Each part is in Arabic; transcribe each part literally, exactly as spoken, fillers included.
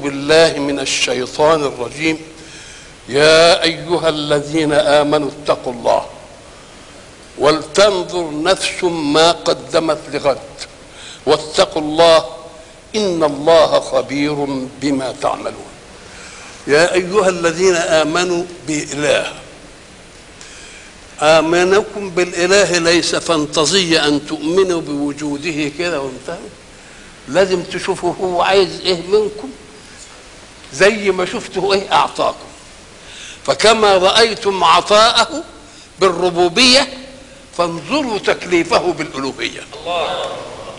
بالله من الشيطان الرجيم. يا أيها الذين آمنوا اتقوا الله ولتنظر نفس ما قدمت لغد واتقوا الله إن الله خبير بما تعملون. يا أيها الذين آمنوا بإله، آمنكم بالإله ليس فانتظية أن تؤمنوا بوجوده كده وانتهوا، لازم تشوفوا هو عايز إيه منكم زي ما شفتوا إيه أعطاكم. فكما رأيتم عطاءه بالربوبية فانظروا تكليفه بالألوهية. الله.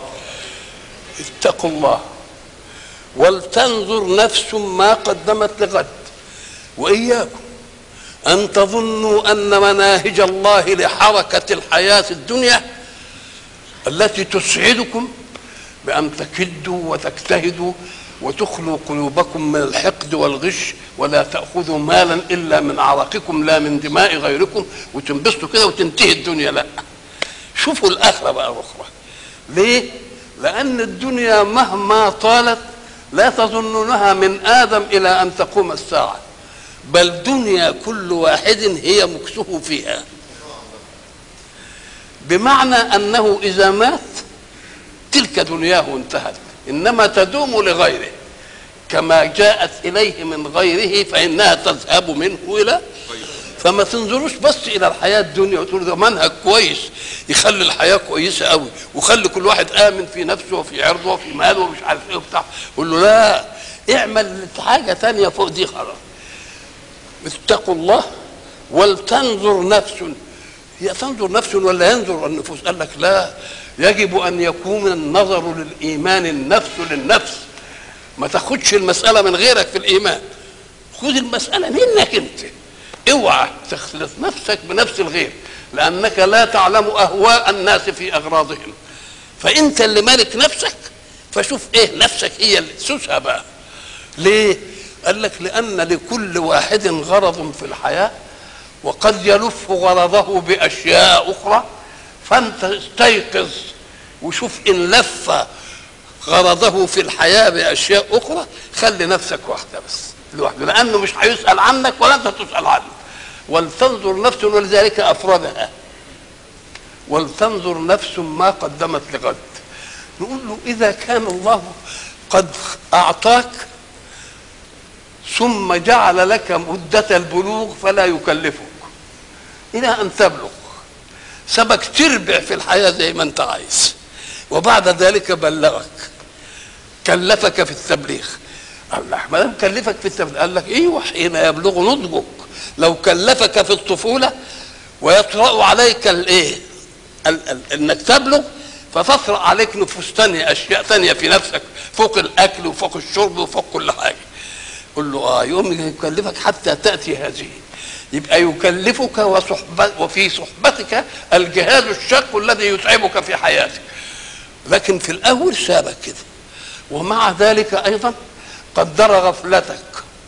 اتقوا الله ولتنظر نفس ما قدمت لغد، وإياكم أن تظنوا أن مناهج الله لحركة الحياة الدنيا التي تسعدكم بأن تكدوا وتجتهدوا وتخلوا قلوبكم من الحقد والغش ولا تأخذوا مالا إلا من عرقكم لا من دماء غيركم وتنبسطوا كده وتنتهي الدنيا. لا، شوفوا الآخرة بقى أخرى. ليه؟ لأن الدنيا مهما طالت لا تظنونها من آدم إلى أن تقوم الساعة، بل دنيا كل واحد هي مكسه فيها، بمعنى أنه إذا مات تلك دنياه انتهت، إنما تدوم لغيره كما جاءت إليه من غيره فإنها تذهب منه إلى. فما تنظروش بس إلى الحياة الدنيا وتقول ده منهج كويس يخلي الحياة كويسة قوي ويخلي كل واحد آمن في نفسه وفي عرضه وفي ماله ومش عارف إيه وبتاع. قول له لا، اعمل حاجة تانية فوق دي خلاص. اتقوا الله ولتنظر نفس. هي تنظر نفس ولا ينظر النفوس؟ قال لك لا، يجب أن يكون النظر للإيمان النفس للنفس، ما تاخدش المسألة من غيرك في الإيمان، خذ المسألة منك أنت، اوعى تخلط نفسك بنفس الغير، لأنك لا تعلم أهواء الناس في أغراضهم، فأنت اللي مالك نفسك، فشوف إيه نفسك هي اللي تسوسها بقى. ليه؟ قال لك لأن لكل واحد غرض في الحياة وقد يلف غرضه بأشياء أخرى، فأنت استيقظ وشوف إن لف غرضه في الحياة بأشياء أخرى خلي نفسك واحدة بس لوحده، لأنه مش هيسأل عنك ولا أنت تسأل عنه. ولتنظر نفس، ولذلك أفردها ولتنظر نفس ما قدمت لغد. نقول له إذا كان الله قد أعطاك ثم جعل لك مدة البلوغ فلا يكلفك إلى أن تبلغ، سبك تربع في الحياة زي ما أنت عايز، وبعد ذلك بلغك كلفك في التبليغ. الله، ما دام كلفك في التبليغ قال لك ايوه حين يبلغ نضجك. لو كلفك في الطفولة ويطرأ عليك الايه انك تبلغ فتطرأ عليك نفوس ثانية، اشياء ثانية في نفسك فوق الاكل وفوق الشرب وفوق كل حاجة. قل له اه يوم يكلفك حتى تأتي هذه، يبقى يكلفك وصحبت وفي صحبتك الجهاز الشاق الذي يتعبك في حياتك، لكن في الاول سابك كده. ومع ذلك ايضا قدر غفلتك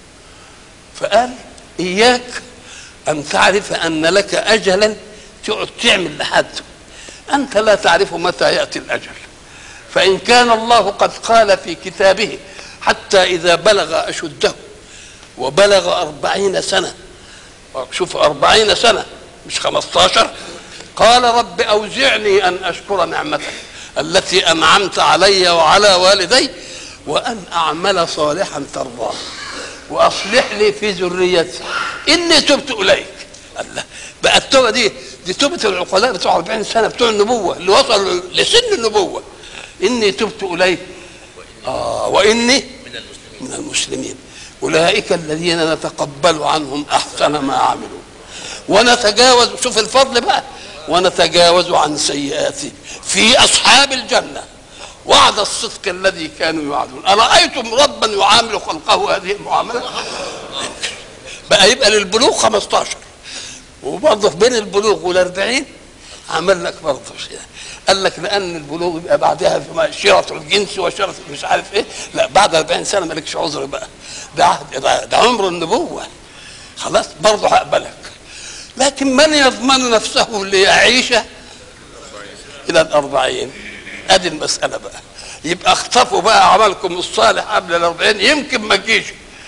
فقال اياك ان تعرف ان لك اجلا تقعد تعمل لحد، انت لا تعرف متى ياتي الاجل. فان كان الله قد قال في كتابه حتى اذا بلغ اشده وبلغ أربعين سنة، شوف أربعين سنة مش خمستاشر، قال رب أوزعني أن أشكر نعمتك التي أنعمت علي وعلى والدي وأن أعمل صالحا ترضاه وأصلح لي في ذريتي إني تبت إليك. الله، بقى التوبة دي دي توبة العقلاء بتوع أربعين سنة بتوع النبوة اللي وصلوا لسن النبوة. إني تبت إليك آه وإني من المسلمين أولئك الذين نتقبل عنهم أحسن ما عملوا ونتجاوز، شوف الفضل بقى، ونتجاوز عن سيئاتهم في أصحاب الجنة وعد الصدق الذي كانوا يوعدون. أرأيتم ربا يعامل خلقه هذه المعاملة؟ بقى يبقى للبلوغ خمستاشر، وبرضه بين البلوغ والأربعين عمل لك برضه شيء. قال لك لأن البلوغ يبقى بعدها في شرط الجنس وشرط مش عارف إيه، لا بعد أربعين سنة مالكش عذر بقى، ده عهد، ده, ده عمر النبوة خلاص، برضه هقبلك. لكن من يضمن نفسه ليعيش إلى الأربعين؟ أدي المسألة بقى. يبقى اخطفوا بقى عملكم الصالح قبل الأربعين يمكن ما تجيش.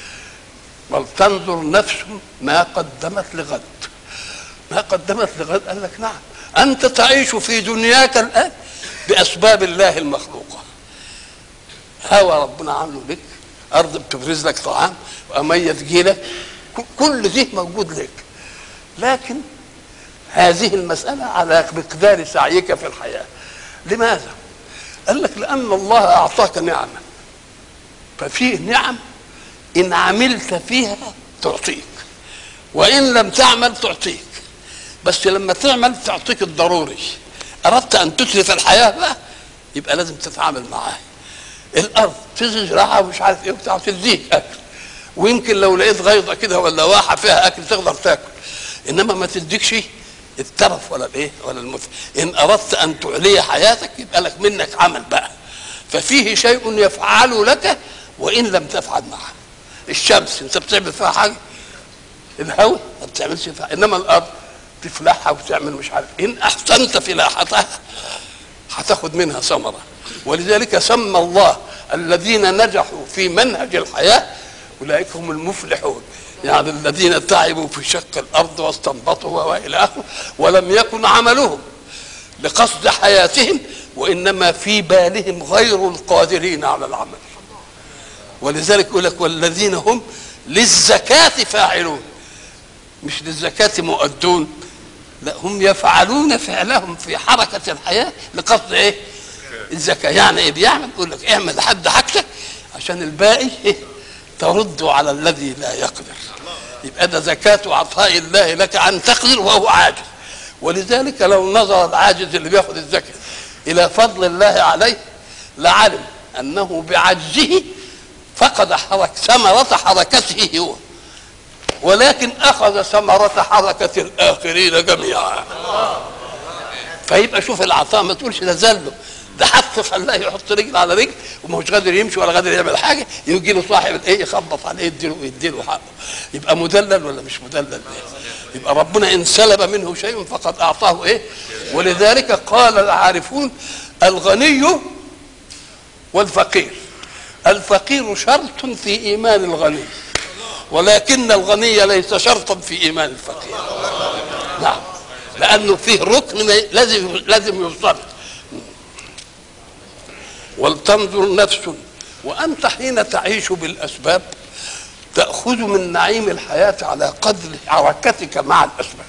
ولتنظر نفس ما قدمت لغد. ما قدمت لغد قال لك نعم، أنت تعيش في دنياك الآن بأسباب الله المخلوقة. هوى ربنا عامله لك، أرض بتبرز لك طعام، وأمية تجيلك، كل ده موجود لك. لكن هذه المسألة على مقدار سعيك في الحياة. لماذا؟ قال لك لأن الله أعطاك نعمة، ففيه نعم إن عملت فيها تعطيك، وإن لم تعمل تعطيك. بس لما تعمل تعطيك الضروري. أردت أن تتلف الحياة بقى يبقى لازم تتعامل معاها. الأرض تزرعها ومش عارف إيه وبتاع تديك أكل، ويمكن لو لقيت غيضة كده ولا واحة فيها أكل تقدر تاكل، إنما ما تديكش الترف ولا الإيه ولا المثل. إن أردت أن تعلي حياتك يبقى لك منك عمل بقى. ففيه شيء يفعل لك وإن لم تفعل معه. الشمس أنت بتعمل فيها حاجة، الهواء ما بتعملش فيها، إنما الأرض تفلحها وتعمل مش عارف. إن أحسنت فلاحتها هتاخد منها ثمرة. ولذلك سمى الله الذين نجحوا في منهج الحياة أولئك هم المفلحون، يعني الذين تعبوا في شق الأرض واستنبطوا وإلى آخره، ولم يكن عملهم لقصد حياتهم وإنما في بالهم غير القادرين على العمل. ولذلك يقول لك والذين هم للزكاة فاعلون، مش للزكاة مؤدون، لا هم يفعلون فعلهم في حركة الحياة لقصد ايه؟ الزكاة. يعني ايه بيعمل؟ يقول لك اعمل لحد حاجتك عشان الباقي إيه؟ ترد على الذي لا يقدر. يبقى ده زكاة عطاء الله لك أن تقدر وهو عاجز. ولذلك لو نظر العاجز اللي بياخد الزكاة إلى فضل الله عليه لعلم أنه بعجزه فقد حرك ثمرة حركته هو، ولكن أخذ ثمرة حركة الآخرين جميعا. فيبقى شوف العطاء ما تقولش ده زله، ده حتى خلاه يحط رجل على رجل وما هوش قادر يمشي ولا قادر يعمل حاجه، يجي له صاحب الايه يخبط عليه يديله يديله حقه. يبقى مدلل ولا مش مدلل؟ يبقى ربنا ان سلب منه شيء فقد اعطاه ايه؟ ولذلك قال العارفون الغني والفقير. الفقير شرط في ايمان الغني، ولكن الغني ليس شرطا في ايمان الفقير. نعم، لانه فيه ركن لازم لازم يوصل. ولتنظر نفس، وأنت حين تعيش بالأسباب تأخذ من نعيم الحياة على قدر حركتك مع الأسباب.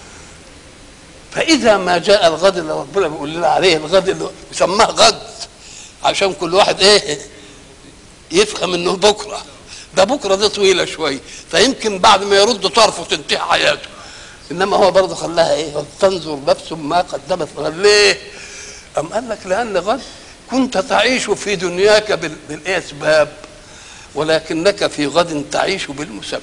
فإذا ما جاء الغد اللي ربنا بيقول لنا عليه، الغد اللي يسماه غد عشان كل واحد إيه يفهم إنه بكرة، ده بكرة دي طويلة شوية، فيمكن بعد ما يرد طرفه تنتهي حياته. إنما هو برضه خلاها إيه؟ ولتنظر نفس ما قدمت لغد. ليه؟ أم قال لك لأن غد كنت تعيش في دنياك بالاسباب، ولكنك في غد تعيش بالمسبب.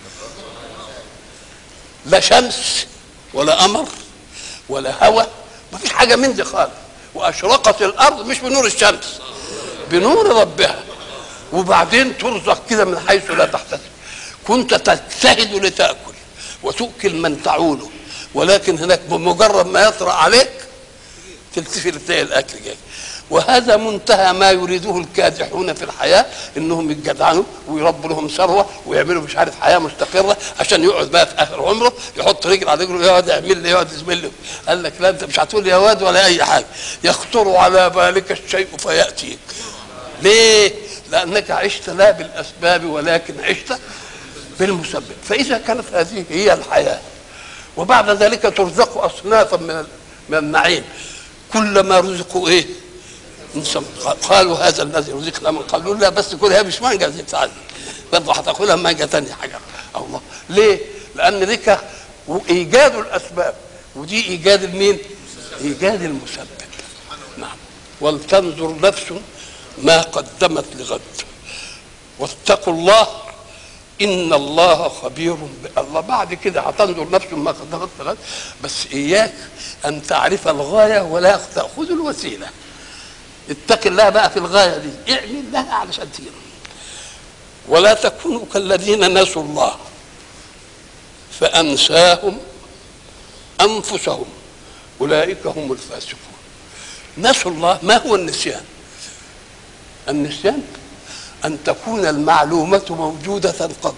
لا شمس ولا قمر ولا هواء، ما فيش حاجه من دي خالص. واشرقت الارض مش بنور الشمس، بنور ربها، وبعدين ترزق كده من حيث لا تحتسب. كنت تجتهد لتاكل وتؤكل من تعوله، ولكن هناك بمجرد ما يطرأ عليك تلتفت تلاقي الاكل جاي. وهذا منتهى ما يريده الكادحون في الحياه، انهم يتجدعنوا ويربوا لهم ثروه ويعملوا مش عارف حياه مستقره عشان يقعد بقى في اخر عمره يحط رجل على رجله يقعد يعمل لي يقعد يزمل لي. قال لك لا، انت مش هتقول يا واد ولا اي حاجه، يخطر على بالك الشيء فياتيك. ليه؟ لانك عشت لا بالاسباب ولكن عشت بالمسبب. فاذا كانت هذه هي الحياه، وبعد ذلك ترزق اصنافا من من النعيم، كلما رزقوا ايه؟ قالوا هذا الذي رزقنا من قبل، لا بس كلها مش مانجا زي بتاعتي، برضه هتاكلها مانجا ثانيه حاجه. الله، ليه؟ لان ذيك ايجاد الاسباب ودي ايجاد المين؟ ايجاد المسبب. نعم. ولتنظر نفس ما قدمت لغد واتقوا الله ان الله خبير بالله. بعد كده هتنظر نفس ما قدمت لغد، بس اياك ان تعرف الغايه ولا تاخذ الوسيله. اتق الله بقى في الغايه دي، اعمل لها علشان تجيب. ولا تكونوا كالذين نسوا الله فانساهم انفسهم اولئك هم الفاسقون. نسوا الله. ما هو النسيان؟ النسيان أن تكون المعلومة موجودة قبل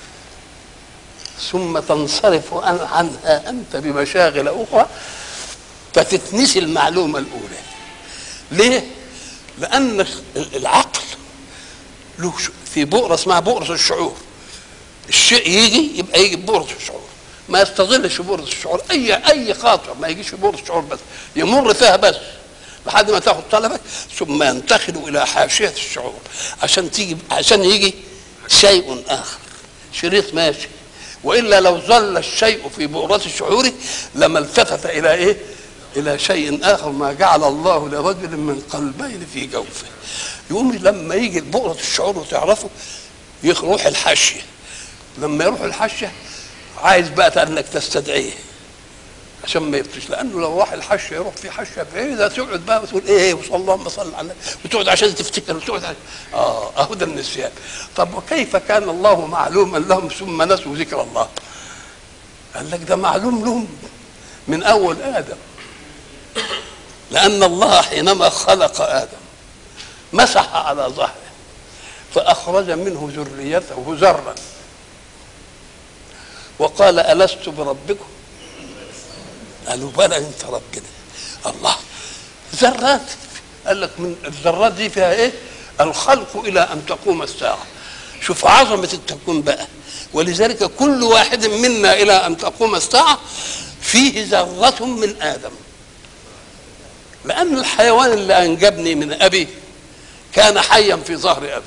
ثم تنصرف عنها أنت بمشاغل أخرى فتتنسي المعلومة الأولى. ليه؟ لأن العقل له في بؤرة اسمها بؤرة الشعور. الشيء يجي يبقى يجي ببؤرة الشعور، ما يستظلش بؤرة الشعور. أي أي خاطر ما يجيش بؤرة الشعور بس، يمر فيها بس لحد ما تاخد طلبك ثم ينتقل إلى حاشية الشعور عشان تيجي عشان يجي شيء آخر، شريط ماشي. وإلا لو ظل الشيء في بؤرة الشعور لما التفت إلى إيه؟ إلى شيء آخر. ما جعل الله لرجل من قلبين في جوفه. يقوم لما يجي بؤرة الشعور وتعرفه يروح الحاشية. لما يروح الحاشية عايز بقى انك تستدعيه عشان ما يبطش، لانه لو راح الحاشية يروح في حاشية بعيدة تقعد بقى وتقول ايه وصلى اللهم صل على النبي وتقعد عشان تفتكر وتقعد عشان اه اهو ده النسيان. طب وكيف كان الله معلوما لهم ثم نسوا ذكر الله؟ قال لك ده معلوم لهم من اول ادم، لان الله حينما خلق ادم مسح على ظهره فاخرج منه ذريته ذرا وقال ألست بربكم؟ قالوا بلى انت ربنا. الله، ذرات. قال لك من الذرات دي فيها ايه؟ الخلق الى ان تقوم الساعه. شوف عظمه التكوين بقى. ولذلك كل واحد منا الى ان تقوم الساعه فيه ذره من ادم، لان الحيوان اللي انجبني من ابي كان حيا في ظهر ابي،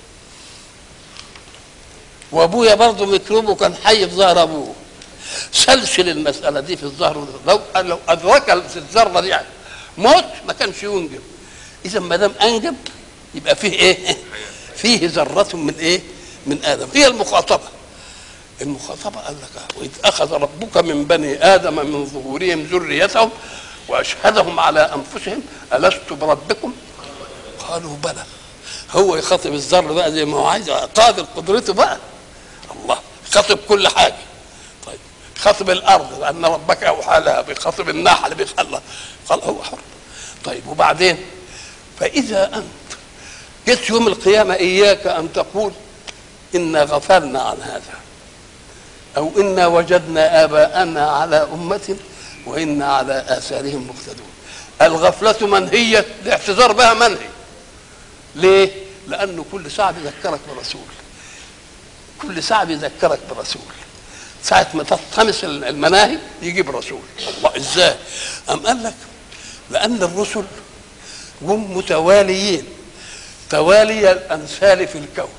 وابويا برضه ميكروب وكان حي في ظهر ابوه. سلسل المساله دي في الظهر، لو لو ادرك الذره دي يعني موت ما كانش ينجب. اذا ما دام انجب يبقى فيه ايه؟ فيه ذره من ايه؟ من ادم. هي المخاطبه. المخاطبه قال لك واذ اخذ ربك من بني ادم من ظهورهم ذريتهم واشهدهم على انفسهم الست بربكم؟ قالوا بلى. هو يخاطب الذر بقى زي ما هو عايز، قادر قدرته بقى. الله يخاطب كل حاجه. طيب يخاطب الارض لان ربك اوحى لها، بيخاطب النحل بيخلى، قال هو حر. طيب وبعدين فاذا انت جيت يوم القيامه اياك ان تقول انا غفلنا عن هذا او انا وجدنا اباءنا على امه وانا على اثارهم مقتدون. الغفله منهيه، الاعتذار بها منهي. ليه؟ لأنه كل ساعة بيذكرك برسول، كل ساعة بيذكرك برسول. ساعة ما تطمس المناهي يجيب رسول. الله ازاي؟ أم قال لك لأن الرسل هم متواليين توالي الأمثال في الكون،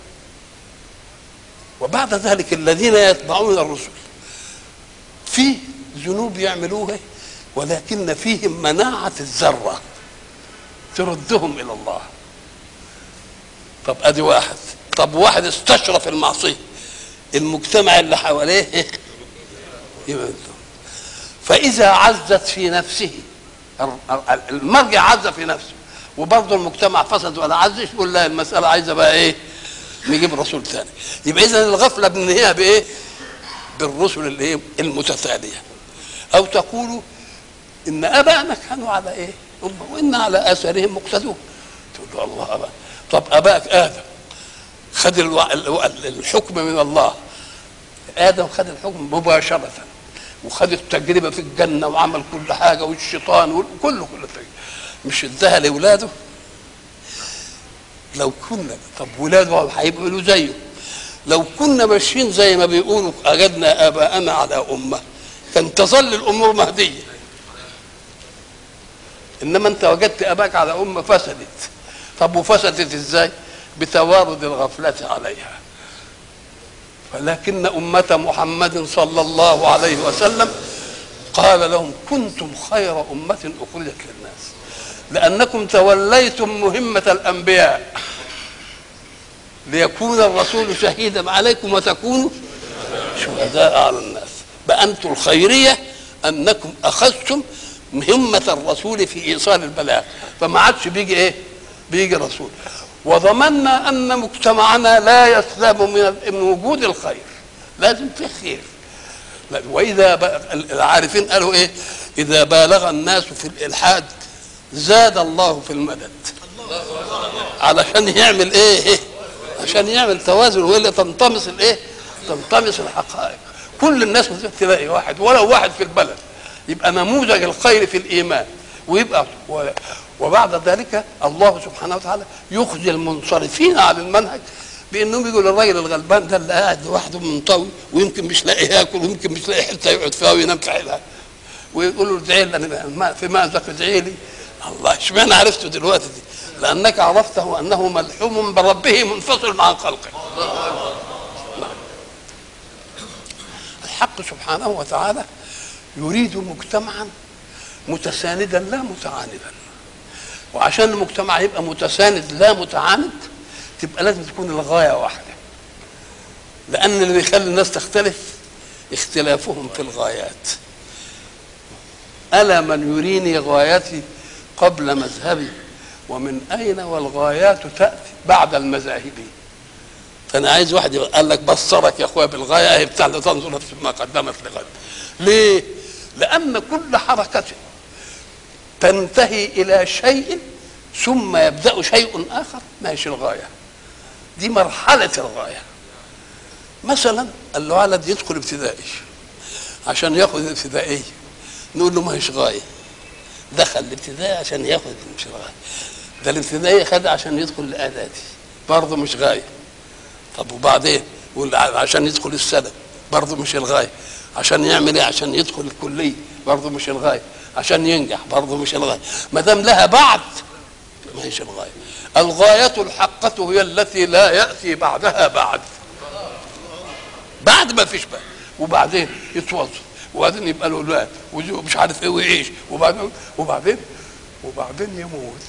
وبعد ذلك الذين يتبعون الرسل في ذنوب يعملوها ولكن فيهم مناعة الذرة تردهم إلى الله. طب ادي واحد. طب واحد استشرف المعصيه، المجتمع اللي حواليه يبقى. فاذا عزت في نفسه المرجع عز في نفسه وبرضه المجتمع فسد ولا عزش، يقول لا المساله عايزه بقى ايه؟ نجيب رسول ثاني. يبقى اذا الغفله بننهيها بايه؟ بالرسل اللي ايه؟ المتتاليه. او تقولوا ان ابائنا كانوا على ايه؟ وان على اثارهم مقتدون. تقول له الله أبا. طب اباك ادم خد الحكم من الله. ادم خد الحكم مباشره وخد التجربه في الجنه وعمل كل حاجه، والشيطان وكله كل التجربه مش اداها لاولاده. لو كنا طب ولاده هيبقوا زيه. لو كنا ماشيين زي ما بيقولوا اجدنا اباءنا على امه كان تظل الامور مهديه. انما انت وجدت اباك على امه فسدت. طب وفسدت ازاي؟ بتوارد الغفله عليها. ولكن امه محمد صلى الله عليه وسلم قال لهم كنتم خير امه اخرجت للناس لانكم توليتم مهمه الانبياء ليكون الرسول شهيدا عليكم وتكونوا شهداء على الناس. بقى انتم الخيريه انكم اخذتم مهمه الرسول في ايصال البلاغ، فما عادش بيجي ايه؟ بيجي رسول. وضمننا ان مجتمعنا لا يسلم من وجود الخير، لازم في خير. واذا العارفين قالوا ايه؟ اذا بالغ الناس في الالحاد زاد الله في المدد. علشان يعمل ايه؟ عشان يعمل توازن، والا تنطمس الايه؟ تنطمس الحقائق. كل الناس تلاقي واحد ولو واحد في البلد يبقى نموذج الخير في الايمان، ويبقى وبعد ذلك الله سبحانه وتعالى يخزي المنصرفين عن المنهج بانهم يقول الراجل الغلبان ده اللي قاعد لوحده منطوي ويمكن مش لاقي ياكل ويمكن مش لاقي حته يقعد فيها وينام في حيلها، ويقولوا ادعي لي في مأزق ادعي لي. الله، اشمعنى عرفته دلوقتي دي؟ لانك عرفته انه ملحوم بربه منفصل عن خلقه. الحق سبحانه وتعالى يريد مجتمعا متساندا لا متعاندا، وعشان المجتمع يبقى متساند لا متعاند تبقى لازم تكون الغايه واحده، لان اللي بيخلي الناس تختلف اختلافهم في الغايات. ألا من يريني غايتي قبل مذهبي ومن أين والغايات تأتي بعد المذاهب. فأنا عايز واحد قال لك بصرك يا أخويا بالغاية هي بتاع تنظر نفس ما قدمت لغد. ليه؟ لأن كل حركة تنتهي إلى شيء ثم يبدأ شيء آخر ماشي الغاية دي مرحلة الغاية. مثلا الولد يدخل ابتدائي عشان ياخذ الابتدائية نقول له ما هيش غاية، دخل الابتدائي عشان ياخذ مش غاية، ده الابتدائي خدها عشان يدخل الاعدادي برضه مش غاية. طب وبعدين عشان يدخل السنة برضه مش الغاية، عشان يعمل ايه؟ عشان يدخل الكلية برضه مش الغاية، عشان ينجح برضه مش الغاية. ما دام لها بعد ما هيش الغاية. الغاية الحقة هي التي لا يأتي بعدها بعد، بعد ما فيش بقى، وبعدين يتوظف وبعدين يبقى له اولاد ومش عارف ايه ويعيش وبعدين وبعدين وبعدين يموت.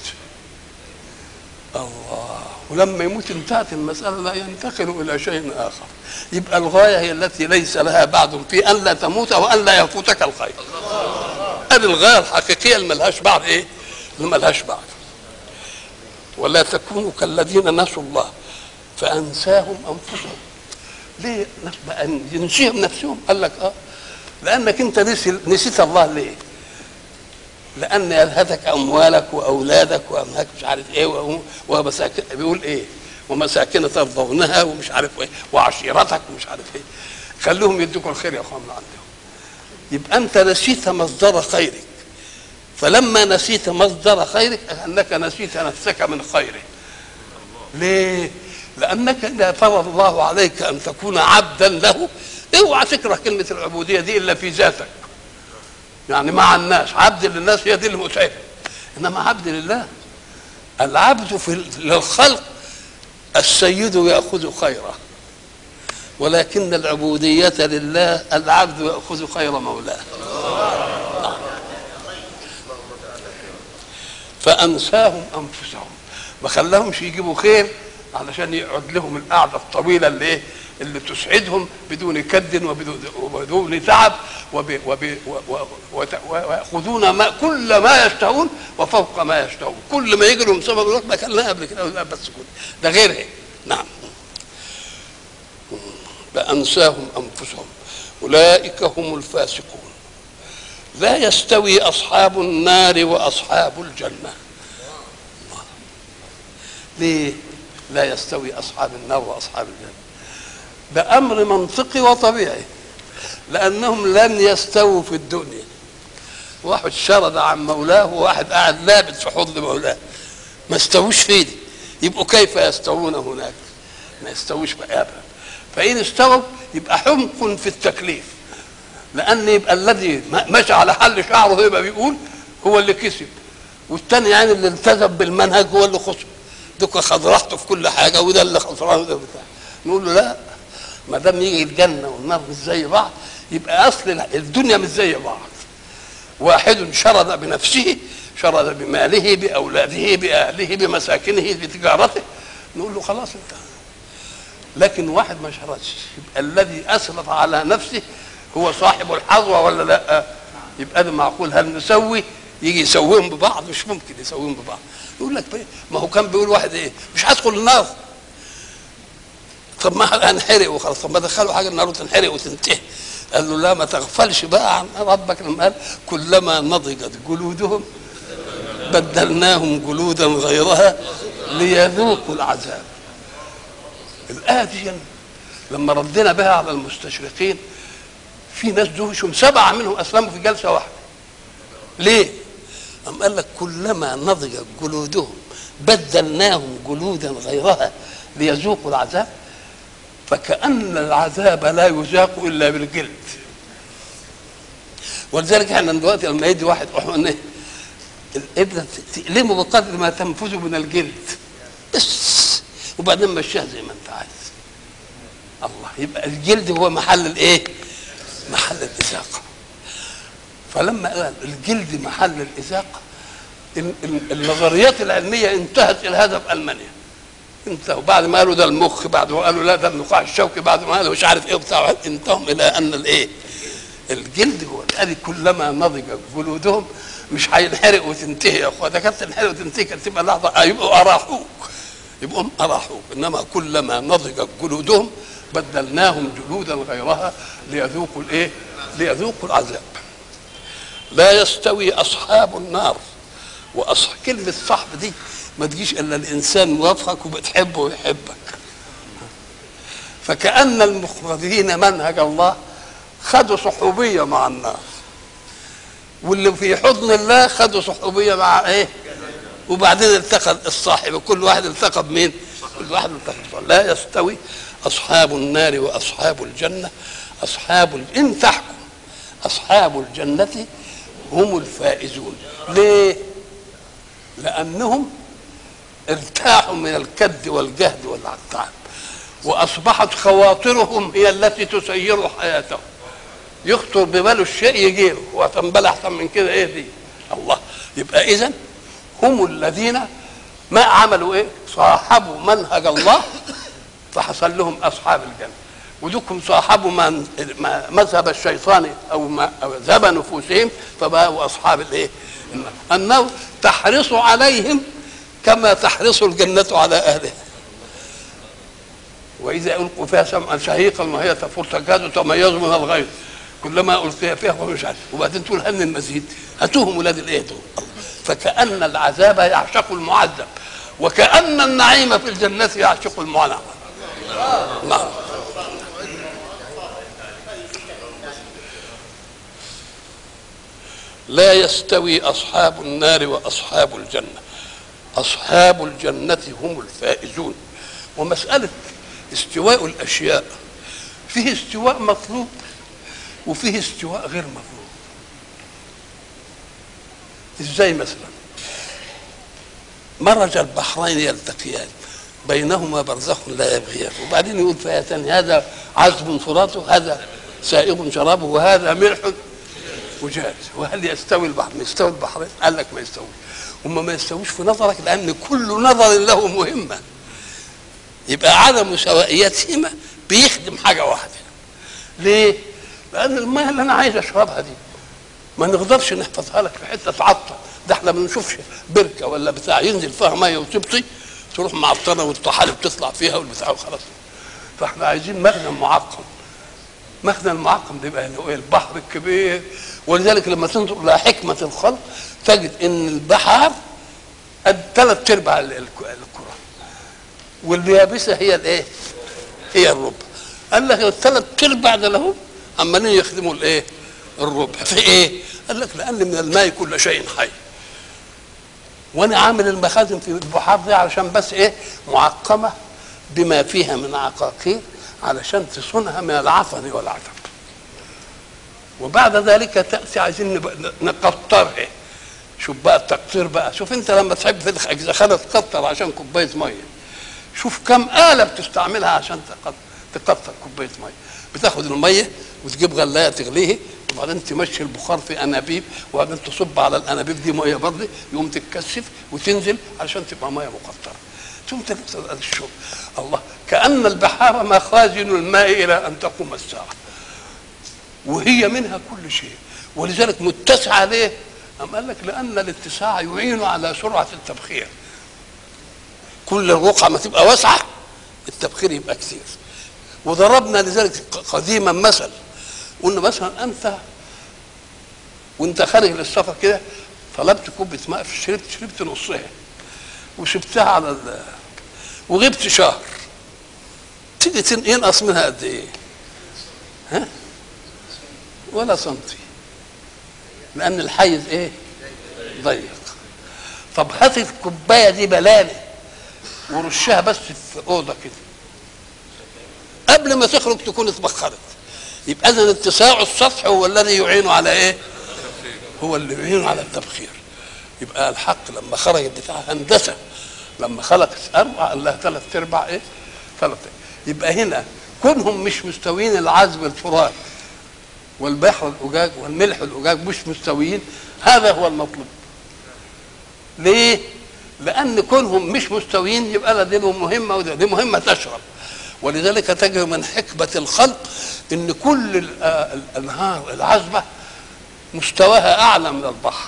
الله، ولما يموت انتهت المسألة، لا ينتقل إلى شيء آخر. يبقى الغاية هي التي ليس لها بعد في أن لا تموت وأن لا يفوتك الخير. هذه الغاية الحقيقية اللي ملهاش بعد إيه؟ اللي ملهاش بعد. ولا تكونوا كالذين نسوا الله فأنساهم أنفسهم. ليه بقى ينسيهم نفسهم؟ قال لك اه لانك انت نسي نسيت الله. ليه؟ لان الهتك اموالك واولادك واملاك مش عارف ايه ومساكن، بيقول ايه؟ ومساكن ترضونها ومش عارف ايه وعشيرتك ومش عارف ايه، خلوهم يدوكوا الخير يا اخوان من عندهم. يبقى انت نسيت مصدر خيرك، فلما نسيت مصدر خيرك انك نسيت نفسك من خيره. ليه؟ لانك اذا فرض الله عليك ان تكون عبدا له اوعى تكره كلمه العبوديه دي الا في ذاتك، يعني مع الناس عبد للناس هي دي المتعبه، انما عبد لله. العبد في للخلق السيد ياخذ خيره، ولكن العبوديه لله العبد ياخذ خير مولاه. فانساهم انفسهم، ما خلاهمش يجيبوا خير علشان يقعد لهم القعده الطويله اللي ايه اللي تسعدهم بدون كد وبدون, وبدون تعب ويأخذون ما كل ما يشتهون وفوق ما يشتهون. كل ما يجي لهم سبب يقول ما كان لها قبل كده بس كده ده غير ايه. نعم. فأنساهم أنفسهم أولئك هم الفاسقون لا يستوي أصحاب النار وأصحاب الجنة. ليه لا يستوي أصحاب النار وأصحاب الجنة؟ ده أمر منطقي وطبيعي، لأنهم لن يستووا في الدنيا. واحد شرد عن مولاه وواحد قاعد لابد في حضن مولاه، ما استووش فيه دي. يبقوا كيف يستوون هناك؟ ما يستووش بقى أبدا. فإن استووا يبقى حمق في التكليف، لأن يبقى الذي مشى على حل شعره يبقى بيقول هو اللي كسب، والثاني يعني اللي التزم بالمنهج هو اللي خسر. دوك خد راحته في كل حاجة وده اللي خسران وده بتاع. نقول له لا، ما دام يجي الجنه والنار مش زي بعض يبقى اصل الدنيا مش زي بعض. واحد شرد بنفسه، شرد بماله باولاده باهله بمساكنه بتجارته، نقول له خلاص انت. لكن واحد ما شردش يبقى الذي اسرف على نفسه هو صاحب الحظوه ولا لا؟ يبقى ده معقول؟ هل نسوي يجي يسويهم ببعض؟ مش ممكن يسويهم ببعض. يقول لك ما هو كان بيقول واحد ايه مش هدخل النار، طب ما هنحرق وخلاص، طب ما دخلوا حاجه النار وتنحرق وتنتهي. قال له لا، ما تغفلش بقى عن ربك لما قال كلما نضجت جلودهم بدلناهم جلودا غيرها ليذوقوا العذاب. الآية دي لما ردنا بها على المستشرقين في ناس دهشوا سبعة منهم أسلموا في جلسة واحدة. ليه؟ أم قال لك كلما نضجت جلودهم بدلناهم جلودا غيرها ليذوقوا العذاب، فكأن العذاب لا يذاق إلا بالجلد. ولذلك احنا دلوقتي لما يدي واحد احنا الابره تقلمه بقدر ما تنفذه من الجلد بس، وبعدين مشيها زي ما انت عايز. الله، يبقى الجلد هو محل الايه؟ محل الإذاقة. فلما قال الجلد محل الإذاقة، النظريات العلمية انتهت إلى هذا في ألمانيا. انتهوا بعد ما قالوا ده المخ، بعد ما قالوا لا ده النخاع الشوكي، بعد ما قالوا مش عارف ايه بتاع، انتهوا إلى أن الايه؟ الجلد هو. قال كلما نضجت جلودهم، مش هينحرق وتنتهي يا اخويا، ده كانت تنحرق وتنتهي كانت تبقى لحظة يبقوا أراحوك، يبقوا أراحوك. إنما كلما نضجت جلودهم بدلناهم جلودا غيرها ليذوقوا الايه؟ ليذوقوا العذاب. لا يستوي اصحاب النار واصحاب. كلمه صحب دي ما تجيش الا الانسان موافقك وبتحبه ويحبك. فكأن المخرجين منهج الله خدوا صحوبيه مع النار، واللي في حضن الله خدوا صحوبيه مع ايه؟ وبعدين التقى الصاحب، كل واحد التقى بمين؟ كل واحد التقى. لا يستوي أصحاب النار وأصحاب الجنة. أصحاب ال... إن تحكم أصحاب الجنة هم الفائزون. ليه؟ لأنهم ارتاحوا من الكد والجهد والتعب، وأصبحت خواطرهم هي التي تسير حياتهم. يخطر بباله الشيء يجيله، وتنبل أحسن من كده إيه دي؟ الله. يبقى إذن هم الذين ما عملوا إيه؟ صاحبوا منهج الله فحصل لهم اصحاب الجنه. ودوكم صاحبوا من مذهب الشيطان او ما ذهب نفوسهم فبقوا اصحاب الايه؟ النار. تحرص عليهم كما تحرص الجنه على اهلها. واذا القوا فيها سمعا شهيقا وهي تفور تكاد تميز من الغيظ كلما القي فيها ومش عارف، وبعدين تقول هن المزيد، هاتوهم ولاد الايه دول. فكأن العذاب يعشق المعذب، وكأن النعيم في الجنه يعشق المنعم. نعم. لا يستوي أصحاب النار وأصحاب الجنة. أصحاب الجنة هم الفائزون. ومسألة استواء الأشياء فيه استواء مطلوب وفيه استواء غير مطلوب. ازاي؟ مثلا مرج البحرين يلتقيان بينهما برزخ لا يبغيان، وبعدين يقول فيتان هذا عذب فراته هذا سائغ شرابه وهذا ملح وجاج. وهل يستوي البحر؟ يستوي البحرين؟ قال لك ما يستوي. هم ما يستويش في نظرك لان كل نظر له مهمه. يبقى عدم سوائيتهما بيخدم حاجه واحده. ليه؟ لان الماء اللي انا عايز اشربها دي ما نقدرش نحفظها لك في حته تعطل. ده احنا ما بنشوفش بركه ولا بتاع ينزل فيها ميه وتبطي تروح معطله والطحالب تطلع فيها والبتاع وخلاص. فاحنا عايزين مخزن معقم. مخزن معقم ده يبقى البحر الكبير. ولذلك لما تنظر الى حكمه الخلق تجد ان البحر قد ثلاث ارباع الكره، واليابسه هي الايه؟ هي الربع. قال لك الثلاث ارباع ده له عمالين يخدموا الايه؟ الربع. في ايه؟ قال لك لان من الماء كل شيء حي. وانا عامل المخازن في البحار دي علشان بس ايه؟ معقمه بما فيها من عقاقير علشان تصونها من العفن والعتب. وبعد ذلك تاتي عايزين نقطرها. شوف بقى التقطير بقى. شوف انت لما تحب في الزخانه تقطر عشان كوبايه ميه، شوف كم آلة بتستعملها عشان تقطر كوبايه ميه. بتاخد الميه وتجيب غلايه تغليه وبعدين تمشي البخار في انابيب وبعدين تصب على الانابيب دي ميه برضه يقوم تتكثف وتنزل علشان تبقى ميه مقطره. ثم تنزل الشرب. الله. كأن البحار مخازن الماء الى ان تقوم الساعه. وهي منها كل شيء. ولذلك متسعه ليه؟ أم قال لك لأن الاتساع يعين على سرعة التبخير. كل الرقعة ما تبقى واسعة التبخير يبقى كثير. وضربنا لذلك قديما مثل، قلنا مثلا أنت وأنت خارج للسفر كده طلبت كوبة ماء شربت شربت نصها وسبتها على ال... وغبت شهر، تيجي ينقص منها قد ايه؟ ها؟ ولا سنتي، لان الحيز ايه؟ ضيق. طب هات الكوبايه دي بلانه ورشها بس في اوضه كده، قبل ما تخرج تكون اتبخرت. يبقى اذا اتساع السطح هو الذي يعين على ايه؟ هو اللي يعين على التبخير. يبقى الحق لما خرجت بتاع هندسه، لما خلق اربع قال لها ثلاث ارباع ايه؟ ثلاث. يبقى هنا كونهم مش مستويين، العذب الفرات والبحر الأجاج والملح الأجاج مش مستويين، هذا هو المطلوب. ليه؟ لأن كونهم مش مستويين يبقى دي مهمة ودي دي مهمة تشرب. ولذلك تجد من حكمة الخلق إن كل الأنهار العذبة مستواها أعلى من البحر.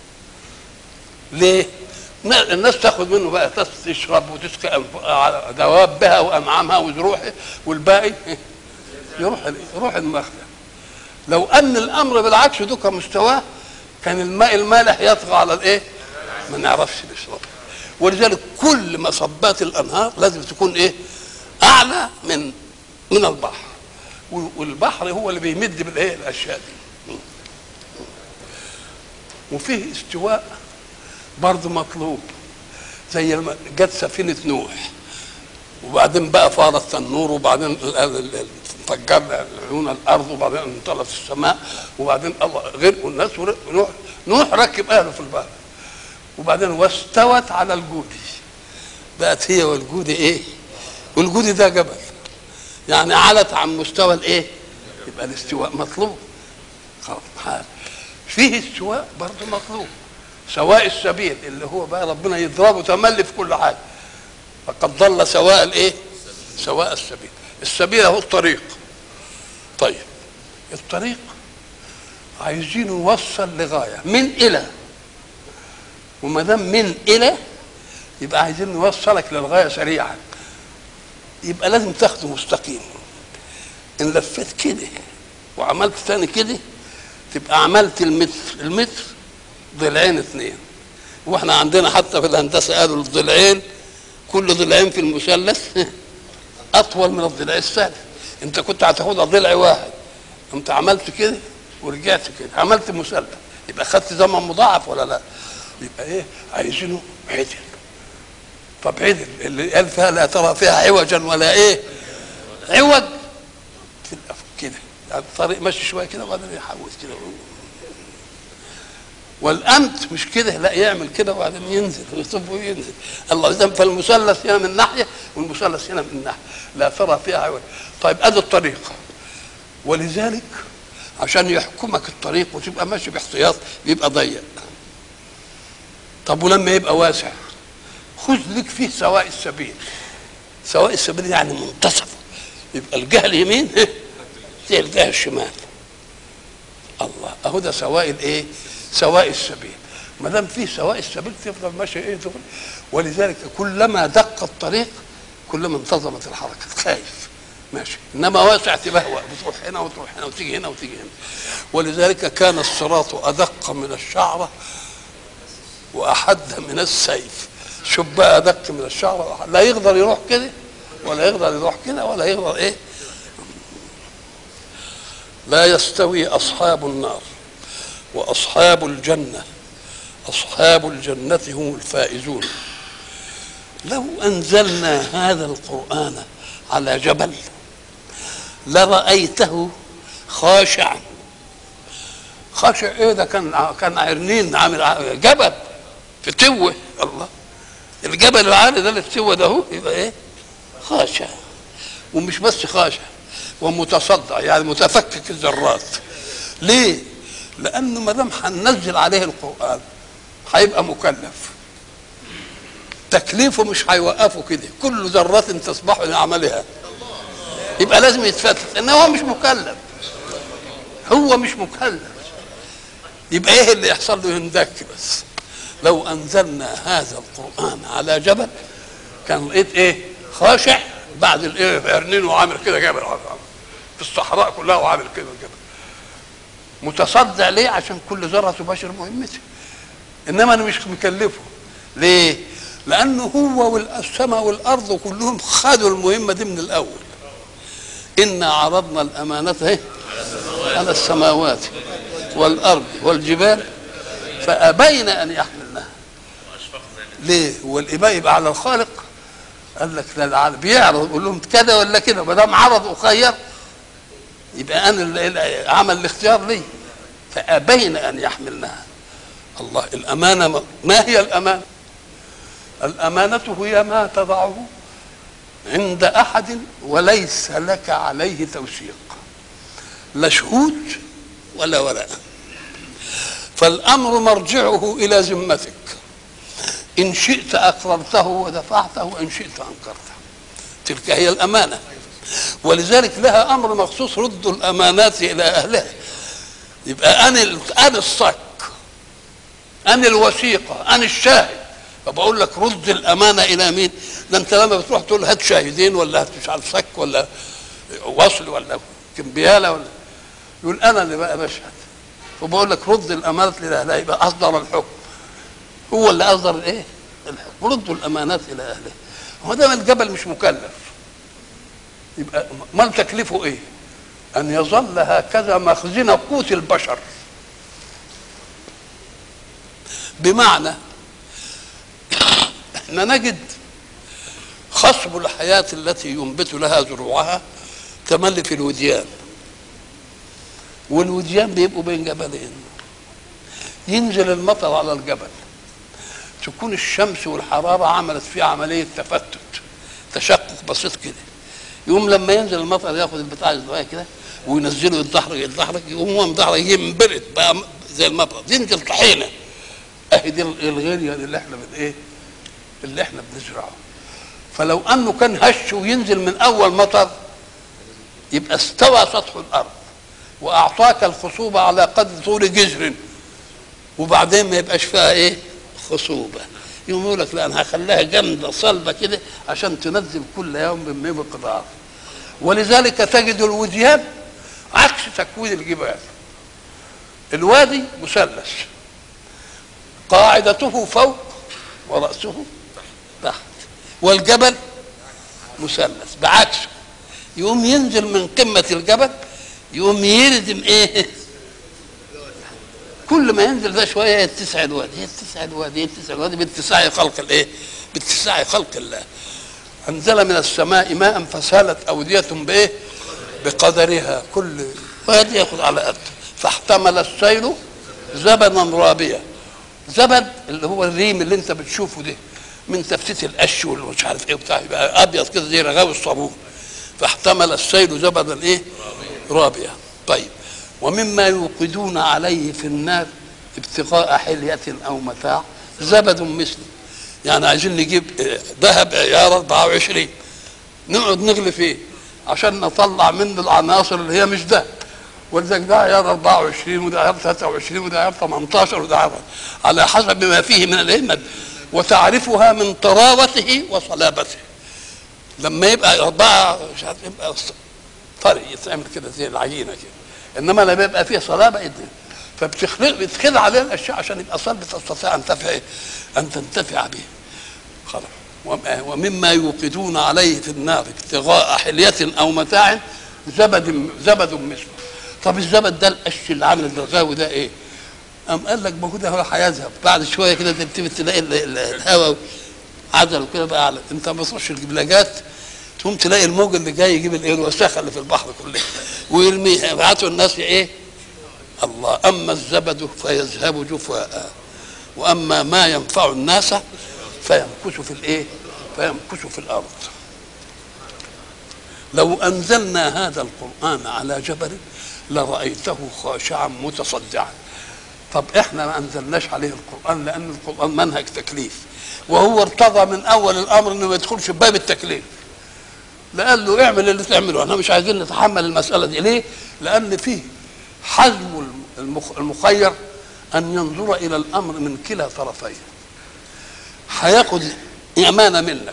ليه؟ الناس تاخد منه بقى تشرب وتسقي دوابها وأنعامها وزروعها، والباقي يروح يروح المخزن. لو ان الامر بالعكس دوكا مستواه كان الماء المالح يطغى على الايه؟ ما نعرفش نشرب. ولذلك كل مصبات الانهار لازم تكون ايه؟ اعلى من من البحر، والبحر هو اللي بيمد بالايه؟ الاشياء دي. وفيه استواء برضه مطلوب، زي جت سفينه نوح وبعدين بقى فارت النور وبعدين فجرنا عيون الارض وبعدين انطلقت السماء وبعدين الله غرقوا الناس ونوح نوح ركب اهله في البحر وبعدين واستوت على الجودي. بقت هي والجودي ايه؟ والجودي ده جبل، يعني علت عن مستوى الايه؟ يبقى الاستواء مطلوب. خلاص فيه استواء برضه مطلوب، سواء السبيل اللي هو بقى ربنا يضربه تملي في كل حاجه، فقد ضل سواء الايه؟ سواء السبيل. السبيل هو الطريق. طيب الطريق عايزين نوصل لغايه من الى، وما دام من الى يبقى عايزين نوصلك للغايه سريعا، يبقى لازم تاخده مستقيم. ان لفيت كده وعملت ثاني كده تبقى عملت المتر، المتر ضلعين اثنين، واحنا عندنا حتى في الهندسه قالوا الضلعين كل ضلعين في المثلث اطول من الضلع الثاني. انت كنت هتاخدها ضلع واحد، انت عملت كده ورجعت كده عملت مثلث، يبقى خدت زمن مضاعف ولا لا؟ يبقى ايه؟ عايزينه عدل. طب عدل اللي قال فيها لا ترى فيها عوجا ولا ايه؟ عوج كده، يعني الطريق ماشي شويه كده وبعدين يحول كده. والامت مش كده، لا يعمل كده وبعدين ينزل ويصب وينزل. الله اذا فالمثلث هنا من ناحيه والمثلث هنا من ناحيه، لا ترى فيها عوج. طيب ادي الطريق. ولذلك عشان يحكمك الطريق وتبقى ماشي باحتياط بيبقى ضيق. طب ولما يبقى واسع خذ لك فيه سواء السبيل. سواء السبيل يعني منتصف، يبقى الجهه اليمين زي الجهه الشمال. الله اهو ده سواء الايه؟ سواء السبيل. ما دام فيه سواء السبيل تفضل ماشي ايه تفضل. ولذلك كلما دق الطريق كلما انتظمت الحركه. خايف ماشي، انما واسع تبهوأ، بتروح هنا وتروح هنا وتيجي هنا وتيجي هنا. ولذلك كان الصراط ادق من الشعره واحد من السيف. شوف بقى ادق من الشعره، لا يقدر يروح كده ولا يقدر يروح كده ولا يقدر ايه. لا يستوي اصحاب النار واصحاب الجنه، اصحاب الجنه هم الفائزون. لو انزلنا هذا القران على جبل لرايته خاشعا. خاشع ايه ده؟ كان كان عرنين عامل جبل في توه. الله الجبل العالي ده اللي في توه ده هو يبقى ايه؟ خاشع. ومش بس خاشع ومتصدع، يعني متفكك الذرات. ليه؟ لانه ما دام هننزل عليه القران هيبقى مكلف. تكليفه مش هيوقفه كده، كل ذره تصبح لعملها، يبقى لازم يتفتت. ان هو مش مكلف، هو مش مكلف، يبقى ايه اللي يحصل له؟ يندك بس. لو انزلنا هذا القران على جبل كان لقيت ايه؟ خاشع بعد الايه؟ عرنين وعامل كده جبل في الصحراء كلها وعامل كده جبل متصدع. ليه؟ عشان كل ذره تباشر مهمتها. انما انا مش مكلفه. ليه؟ لانه هو والسماء والارض كلهم خدوا المهمه دي من الاول. انا عرضنا الامانه ايه على السماوات والارض والجبال فابين ان يحملنها. ليه؟ هو الاباء يبقى على الخالق؟ قال لك لا، بيعرض يقول لهم كذا ولا كده، ما دام عرض وخير يبقى انا اللي عمل الاختيار لي. فابين ان يحملنها. الله، الامانه ما هي الامانه؟ الامانه هي ما تضعه عند احد وليس لك عليه توثيق، لا شهود ولا ولاء، فالامر مرجعه الى ذمتك، ان شئت اقررته ودفعته وان شئت انكرته. تلك هي الامانه. ولذلك لها امر مخصوص، ردوا الامانات الى اهلها. يبقى انا انا الصك، انا الوثيقه، انا الشاهد. فبقول لك رد الامانه الى مين؟ ده انت لما بتروح تقول هات شاهدين ولا هات مش عارف صك ولا وصل ولا كمبياله ولا، يقول انا اللي بقى بشهد. فبقول لك رد الامانه الى اهلها، يبقى اصدر الحكم، هو اللي اصدر الايه؟ الحكم. ردوا الامانات الى اهلها. هو ده الجبل مش مكلف، يبقى ما تكلفه ايه؟ ان يظل هكذا مخزن قوت البشر. بمعنى احنا نجد خصب الحياة التي ينبت لها زروعها تملي في الوديان، والوديان بيبقوا بين جبلين، ينزل المطر على الجبل، تكون الشمس والحرارة عملت فيه عملية تفتت تشقق بسيط كده، يقوم لما ينزل المطر ياخد البتاع الصغير كده وينزله يتدحرج يتدحرج، يقوم هو مدحرج ينبرد بقى زي المطر، ينزل طحينه. اهي دي الغيريه اللي احنا بن ايه؟ اللي احنا بنزرعه. فلو انه كان هش وينزل من اول مطر يبقى استوى سطح الارض واعطاك الخصوبه على قدر طول جذر، وبعدين ما يبقاش فيها ايه؟ خصوبه. يقوم يقول لك لا انا هخليها جامده صلبه كده عشان تنزل كل يوم بمقدار. ولذلك تجد الوديان عكس تكوين الجبال. الوادي مثلث قاعدته فوق ورأسه تحت، والجبل مثلث بعكسه، يقوم ينزل من قمة الجبل يقوم يردم ايه؟ كل ما ينزل ده شويه يتسع الوادي يتسع الوادي يتسع الوادي باتساع خلق الايه؟ باتساع خلق الله. انزل من السماء ماء فسالت اوديه بايه؟ بقدرها، كل وادي ياخذ على قده. فاحتمل السيل زبدا رابيا. زبد اللي هو الريم اللي انت بتشوفه ده من تفتيت القش والمش عارف ايه بتاع، يبقى ابيض كده زي رغاوي الصابون. فاحتمل السيل زبدا ايه؟ رابيا. طيب، ومما يوقدون عليه في النار ابتغاء حلية او متاع زبد مثله. يعني عايزين نجيب ذهب عيار أربعة وعشرين نقعد نغلي فيه عشان نطلع منه العناصر اللي هي مش ذهب، ولذلك ده عيار أربعة وعشرين وده عيار ثلاثة وعشرين وده عيار ثمانية عشر وده عيار على حسب ما فيه من الهمة، وتعرفها من طراوته وصلابته. لما يبقى أربعة مش عارف يبقى طري يتعمل كده زي العجينة كده، انما لما يبقى فيه صلابه يدي. فبتخلق بتخلع عليه الاشياء عشان يبقى صلب تستطيع ان تنتفع ان تنتفع به. خلاص. ومما يوقدون عليه في النار ابتغاء حلية او متاع زبد زبد مثله. طب الزبد ده القش اللي عامل الرغاوي ده ايه؟ قام قال لك ما هو ده هو هيذهب بعد شويه كده تبتدي تلاقي الهواء عزل وكده بقى على انت ما بتصش الجبلاجات تقوم تلاقي الموج اللي جاي يجيب الايه الوساخه اللي في البحر كلها ويرميها، يبعتوا الناس ايه؟ الله. اما الزبد فيذهب جفاء واما ما ينفع الناس فيمكث في الايه؟ فيمكث في الارض. لو انزلنا هذا القران على جبل لرايته خاشعا متصدعا. طب احنا ما انزلناش عليه القران لان القران منهج تكليف، وهو ارتضى من اول الامر انه ما يدخلش باب التكليف. لا قال له اعمل اللي تعمله، احنا مش عايزين نتحمل المساله دي. ليه؟ لان فيه حزم المخير ان ينظر الى الامر من كلا طرفيه. هياخد امانه منك،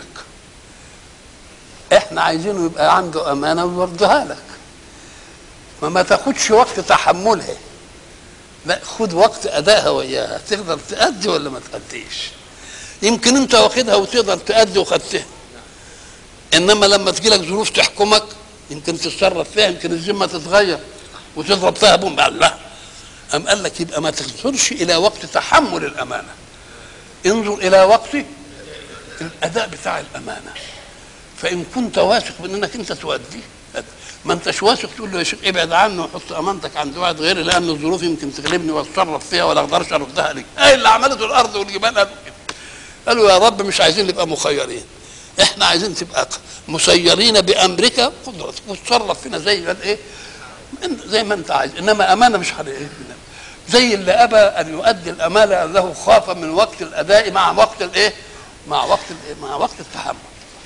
احنا عايزينه يبقى عنده امانه ويرضيها لك، فما تاخدش وقت تحملها، لا خد وقت ادائها وياها. تقدر تأدي ولا ما تأديش؟ يمكن انت واخدها وتقدر تأدي وخدتها، انما لما تجي لك ظروف تحكمك يمكن تتصرف فيها، يمكن الذمه تتغير وتضرب فيها بوم. لا، أم قال لك يبقى ما تنظرش الى وقت تحمل الامانه، انظر الى وقت الاداء بتاع الامانه. فان كنت واثق بانك انت تؤدي، ما انتش واثق تقول له يا شيخ ابعد عني وحط امانتك عند واحد غيري لان الظروف يمكن تغلبني واتصرف فيها ولا اقدرش اردها لك. ايه اللي عملته الارض والجبال؟ قالوا كده، قالوا يا رب مش عايزين نبقى مخيرين، احنا عايزين تبقى مسيرين بامرك قدرتك وتصرف فينا زي ما ايه زي ما انت عايز، انما امانه مش حقيقيه. زي اللي ابى ان يؤدي الامانه له خاف من وقت الاداء مع وقت الايه مع وقت الايه مع وقت التحمل.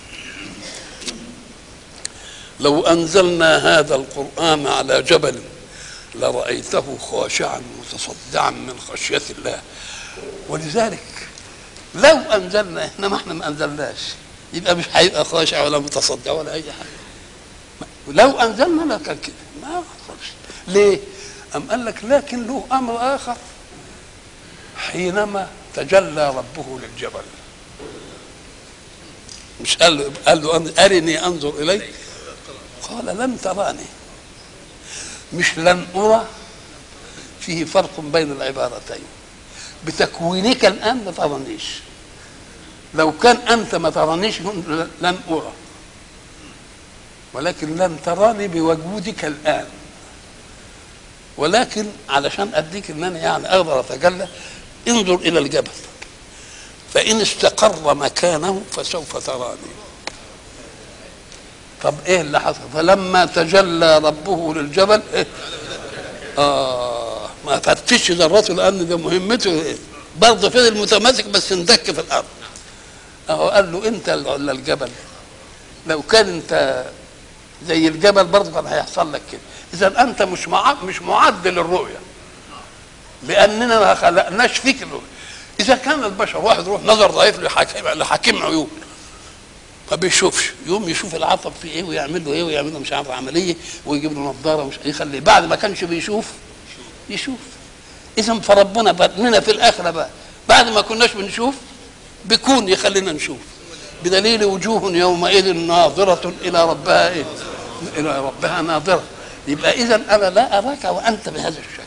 لو انزلنا هذا القران على جبل لرايته خاشعا متصدعا من خشيه الله. ولذلك لو انزلنا، احنا ما احنا ما انزلناش، يبقى مش هيبقى خاشع ولا متصدع ولا اي حاجه. لو انزلنا لكان كده ما حصلش. ليه؟ أم قال لك لكن له امر اخر. حينما تجلى ربه للجبل مش قال له قال له ارني انظر اليك؟ قال لن تراني. مش لن ارى، فيه فرق بين العبارتين. بتكوينك الان ما ترانيش، لو كان انت ما ترانيش لن ارى، ولكن لن تراني بوجودك الان. ولكن علشان اديك ان انا يعني اقدر اتجلى، انظر الى الجبل فان استقر مكانه فسوف تراني. طب ايه اللي حصل؟ فلما تجلى ربه للجبل إيه؟ اه ما فتش ذرته لان ده مهمته إيه؟ برضه فضل متماسك بس اندك في الارض. اهو قال له انت ولا الجبل؟ لو كان انت زي الجبل برضه كان هيحصل لك كده. اذا انت مش مع... مش معد للرؤيه، لاننا ما خلقناش فيك الرؤيه. اذا كان البشر واحد يروح نظر ضعيف لحكيم لحكيم عيون ما بيشوفش، يوم يشوف العصب في ايه ويعمل له ايه ويعمل له مش عارف عمليه ويجيب له نظاره ومش يخليه بعد ما كانش بيشوف يشوف. اذا فربنا بدنا في الاخره بقى بعد ما كناش بنشوف بيكون يخلينا نشوف، بدليل وجوه يومئذ ناظره الى ربها ايه؟ الى ربها ناظره. يبقى اذا انا لا اراك وانت بهذا الشكل.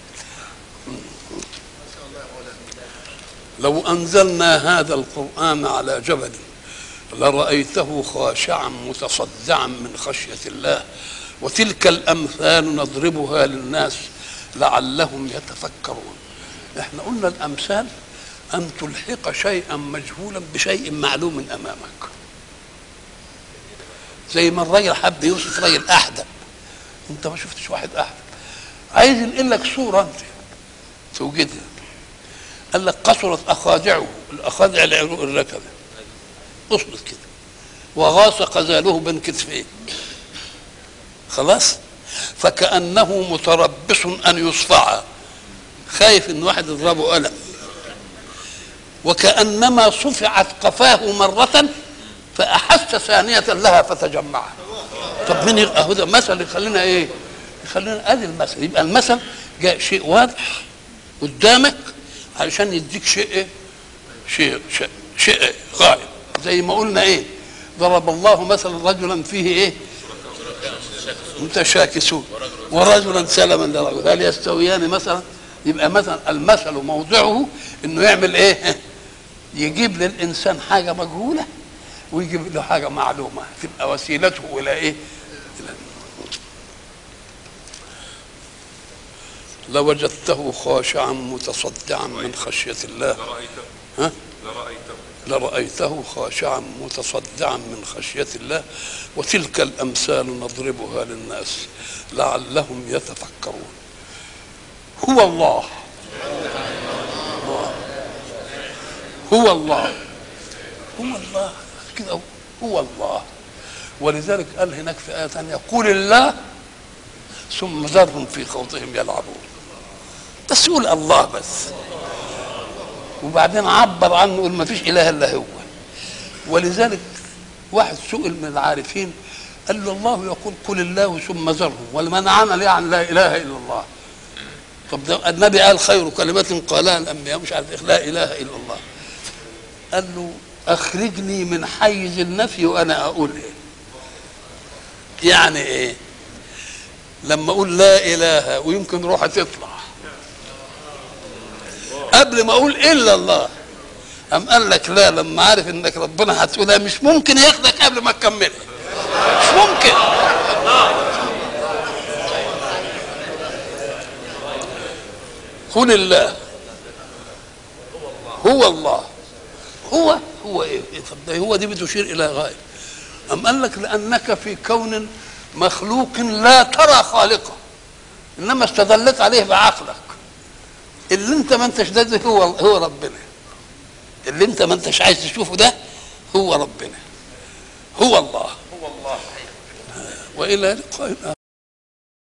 لو انزلنا هذا القران على جبل لرأيته خاشعا متصدعا من خشية الله وتلك الأمثال نضربها للناس لعلهم يتفكرون. احنا قلنا الأمثال أن تلحق شيئا مجهولا بشيء معلوم أمامك. زي ما الراجل حب يوصف راجل أحدب، أنت ما شفتش واحد أحدب، عايز ينقل لك صورة أنت توجدها. قال لك قصرت أخادعه، الأخادع العروق الركبة اصبت كده، وغاص قزاله بين كتفيه، خلاص، فكأنه متربص أن يصفع، خايف إن واحد يضربه قلم، وكأنما صفعت قفاه مرة فأحس ثانية لها فتجمع. طب مين يبقى هذا مثل يخلينا إيه؟ يخلينا أدي المثل. يبقى المثل جاء شيء واضح قدامك علشان يديك شيء إيه؟ شيء شيء, شيء غائب. زي ما قلنا ايه؟ ضرب الله مثلا رجلا فيه ايه؟ متشاكسون ورجلا سلما لرجل هل يستويان مثلا؟ يبقى مثلا المثل موضعه انه يعمل ايه؟ يجيب للانسان حاجه مجهوله ويجيب له حاجه معلومه تبقى وسيلته الى ايه؟ لوجدته خاشعا متصدعا من خشيه الله. ها؟ لرأيته خاشعا متصدعا من خشية الله وتلك الأمثال نضربها للناس لعلهم يتفكرون. هو الله هو الله هو الله كده، هو الله. ولذلك قال هناك في آية ثانية قل الله ثم ذرهم في خوضهم يلعبون. بس يقول الله بس، وبعدين عبر عنه يقول ما فيش اله الا هو. ولذلك واحد سئل من العارفين قال له الله يقول قل الله ثم ذرهم ولمنعنا ليه عن لا اله الا الله؟ طب ده النبي قال خير كلمات قالها الانبياء مش عارف لا اله الا الله. قال له اخرجني من حيز النفي وانا اقول ايه. يعني ايه؟ لما اقول لا اله ويمكن روحي تطلع قبل ما اقول الا الله، قام قال لك لا، لما عارف انك ربنا هتقولها مش ممكن ياخدك قبل ما تكملها، مش ممكن. قل الله هو الله. هو هو ايه؟ طب ده هو دي بتشير الى غايه. قام قال لك لانك في كون مخلوق لا ترى خالقه، انما استدلت عليه بعقلك. اللي انت ما انتش ده هو هو ربنا، اللي انت ما انتش عايز تشوفه ده هو ربنا، هو الله. هو الله. والى لقاء.